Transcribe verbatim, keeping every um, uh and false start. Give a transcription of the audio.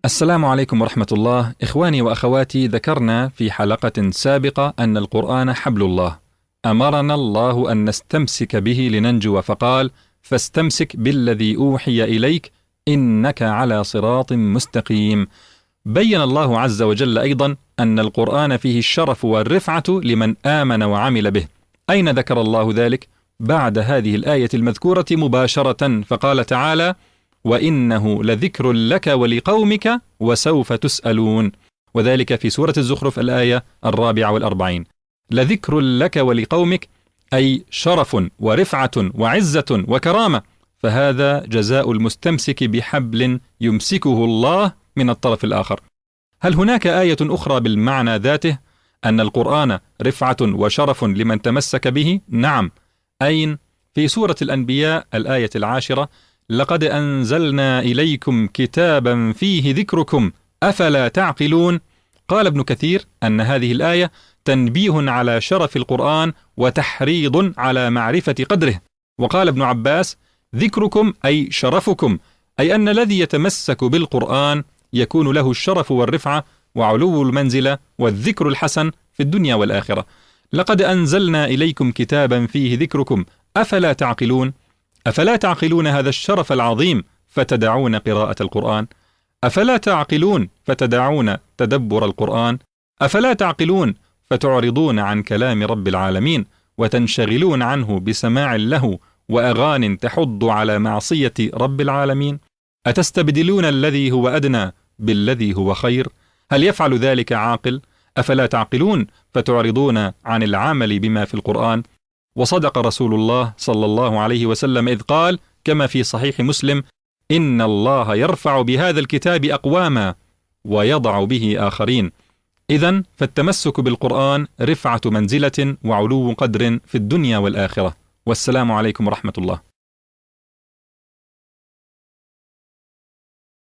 السلام عليكم ورحمة الله. إخواني وأخواتي، ذكرنا في حلقة سابقة أن القرآن حبل الله، أمرنا الله أن نستمسك به لننجو، فقال: فاستمسك بالذي أوحي إليك إنك على صراط مستقيم. بين الله عز وجل أيضا أن القرآن فيه الشرف والرفعة لمن آمن وعمل به. أين ذكر الله ذلك؟ بعد هذه الآية المذكورة مباشرة، فقال تعالى: وإنه لذكر لك ولقومك وسوف تسألون، وذلك في سورة الزخرف الآية الرابعة والأربعين. لذكر لك ولقومك أي شرف ورفعة وعزة وكرامة، فهذا جزاء المستمسك بحبل يمسكه الله من الطرف الآخر. هل هناك آية أخرى بالمعنى ذاته أن القرآن رفعة وشرف لمن تمسك به؟ نعم. أين؟ في سورة الأنبياء الآية العاشرة: لقد أنزلنا إليكم كتابا فيه ذكركم أفلا تعقلون. قال ابن كثير أن هذه الآية تنبيه على شرف القرآن وتحريض على معرفة قدره. وقال ابن عباس: ذكركم أي شرفكم، أي أن الذي يتمسك بالقرآن يكون له الشرف والرفعة وعلو المنزلة والذكر الحسن في الدنيا والآخرة. لقد أنزلنا إليكم كتابا فيه ذكركم أفلا تعقلون. أفلا تعقلون هذا الشرف العظيم فتدعون قراءة القرآن؟ أفلا تعقلون فتدعون تدبر القرآن؟ أفلا تعقلون فتعرضون عن كلام رب العالمين وتنشغلون عنه بسماع له وأغان تحض على معصية رب العالمين؟ أتستبدلون الذي هو أدنى بالذي هو خير؟ هل يفعل ذلك عاقل؟ أفلا تعقلون فتعرضون عن العمل بما في القرآن؟ وصدق رسول الله صلى الله عليه وسلم إذ قال كما في صحيح مسلم: إن الله يرفع بهذا الكتاب أقواما ويضع به آخرين. إذن فالتمسك بالقرآن رفعة منزلة وعلو قدر في الدنيا والآخرة. والسلام عليكم ورحمة الله.